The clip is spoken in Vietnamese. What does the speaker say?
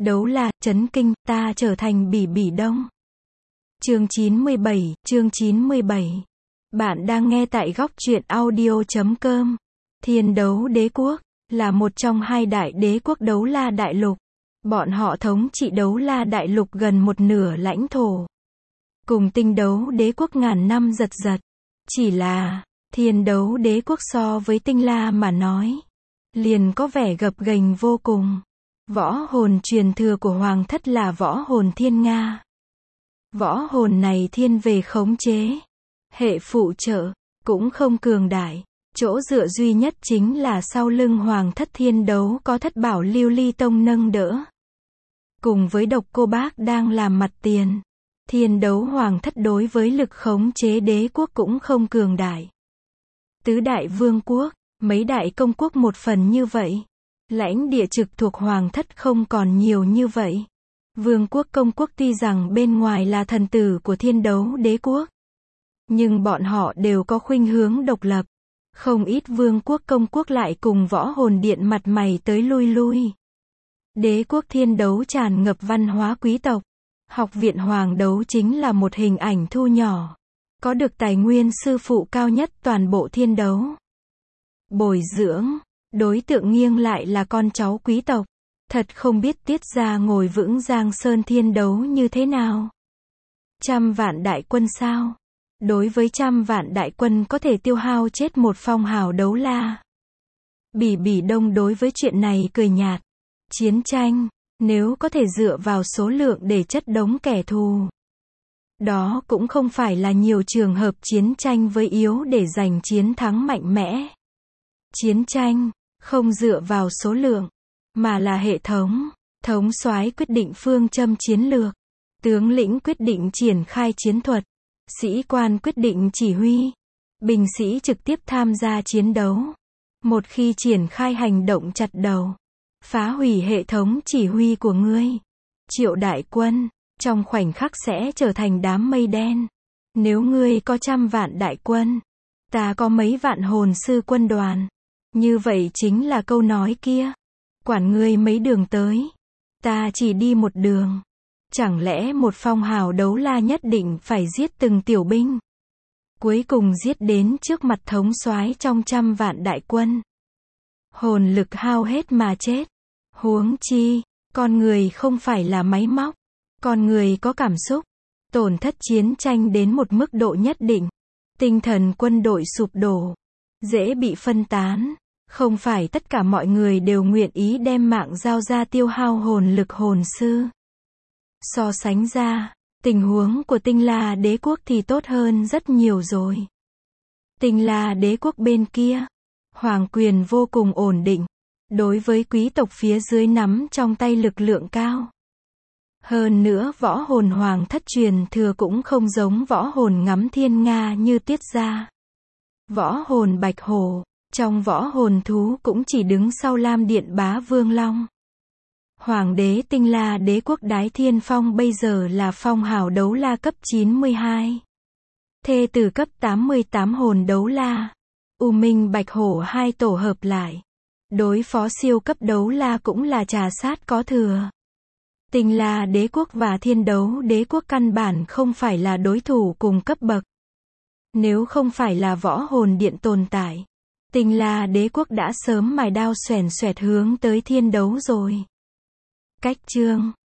Đấu La, chấn kinh, ta trở thành Bỉ Bỉ Đông. Chương 97. Bạn đang nghe tại góc truyện audio.com. Thiên Đấu Đế Quốc là một trong hai đại đế quốc Đấu La Đại Lục. Bọn họ thống trị Đấu La Đại Lục gần một nửa lãnh thổ. Cùng Tinh Đấu Đế Quốc ngàn năm giật giật. Chỉ là, Thiên Đấu Đế Quốc so với Tinh La mà nói, liền có vẻ gập ghềnh vô cùng. Võ hồn truyền thừa của Hoàng thất là võ hồn thiên Nga. Võ hồn này thiên về khống chế. Hệ phụ trợ, cũng không cường đại. Chỗ dựa duy nhất chính là sau lưng Hoàng thất Thiên Đấu có Thất Bảo Lưu Ly Tông nâng đỡ. Cùng với Độc Cô Bác đang làm mặt tiền. Thiên Đấu Hoàng thất đối với lực khống chế đế quốc cũng không cường đại. Tứ đại vương quốc, mấy đại công quốc một phần như vậy. Lãnh địa trực thuộc Hoàng thất không còn nhiều như vậy. Vương quốc công quốc tuy rằng bên ngoài là thần tử của Thiên Đấu Đế Quốc, nhưng bọn họ đều có khuynh hướng độc lập. Không ít vương quốc công quốc lại cùng võ hồn điện mặt mày tới lui lui. Đế quốc Thiên Đấu tràn ngập văn hóa quý tộc. Học viện Hoàng Đấu chính là một hình ảnh thu nhỏ. Có được tài nguyên sư phụ cao nhất toàn bộ Thiên Đấu. Bồi dưỡng, đối tượng nghiêng lại là con cháu quý tộc. Thật không biết Tiết gia ngồi vững Giang Sơn Thiên Đấu như thế nào. 100 vạn đại quân sao? Đối với 100 vạn đại quân có thể tiêu hao chết một phong hào Đấu La. Bỉ Bỉ Đông đối với chuyện này cười nhạt. Chiến tranh, nếu có thể dựa vào số lượng để chất đống kẻ thù, đó cũng không phải là nhiều trường hợp chiến tranh với yếu để giành chiến thắng mạnh mẽ. Chiến tranh, không dựa vào số lượng, mà là hệ thống. Thống soái quyết định phương châm chiến lược. Tướng lĩnh quyết định triển khai chiến thuật. Sĩ quan quyết định chỉ huy. Binh sĩ trực tiếp tham gia chiến đấu. Một khi triển khai hành động chặt đầu, phá hủy hệ thống chỉ huy của ngươi, triệu đại quân, trong khoảnh khắc sẽ trở thành đám mây đen. Nếu ngươi có 100 vạn đại quân, ta có mấy vạn hồn sư quân đoàn. Như vậy chính là câu nói kia. Quản ngươi mấy đường tới, ta chỉ đi một đường. Chẳng lẽ một phong hào Đấu La nhất định phải giết từng tiểu binh, cuối cùng giết đến trước mặt thống soái trong 100 vạn đại quân. Hồn lực hao hết mà chết. Huống chi, con người không phải là máy móc. Con người có cảm xúc. Tổn thất chiến tranh đến một mức độ nhất định, tinh thần quân đội sụp đổ, dễ bị phân tán. Không phải tất cả mọi người đều nguyện ý đem mạng giao ra tiêu hao hồn lực hồn sư. So sánh ra, tình huống của Tinh La Đế Quốc thì tốt hơn rất nhiều rồi. Tinh La Đế Quốc bên kia, hoàng quyền vô cùng ổn định. Đối với quý tộc phía dưới nắm trong tay lực lượng cao. Hơn nữa võ hồn hoàng thất truyền thừa cũng không giống võ hồn ngắm thiên Nga như Tiết gia. Võ hồn bạch hổ, trong võ hồn thú cũng chỉ đứng sau Lam Điện Bá Vương Long. Hoàng đế Tinh La Đế Quốc Đái Thiên Phong bây giờ là phong hào Đấu La cấp 92. Thê tử cấp 88 hồn Đấu La. U Minh Bạch Hổ hai tổ hợp lại. Đối phó siêu cấp Đấu La cũng là trà sát có thừa. Tinh La Đế Quốc và Thiên Đấu Đế Quốc căn bản không phải là đối thủ cùng cấp bậc. Nếu không phải là võ hồn điện tồn tại, Tinh La Đế Quốc đã sớm mài đao xoèn xoẹt hướng tới Thiên Đấu rồi. Cách chương